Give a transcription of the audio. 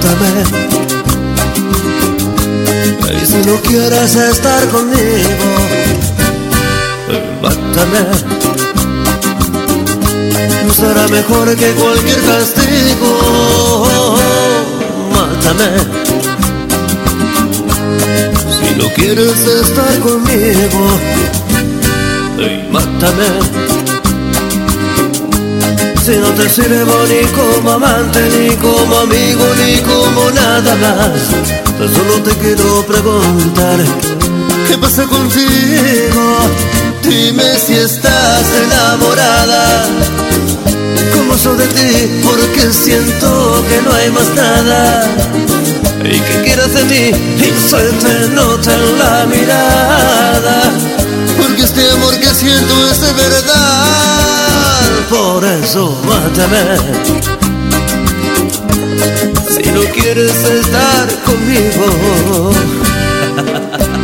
mátame. Y si no quieres estar conmigo, mátame. Será mejor que cualquier castigo. Mátame. Si no quieres estar conmigo, mátame. Si no te sirvo ni como amante, ni como amigo, ni como nada más, solo te quiero preguntar, ¿qué pasa contigo? Dime si estás enamorada. ¿Cómo soy de ti? Porque siento que no hay más nada. ¿Y qué quieres de mí? Y se te nota en la mirada. Porque este amor que siento es de verdad. Por eso mátame. Si no quieres estar conmigo.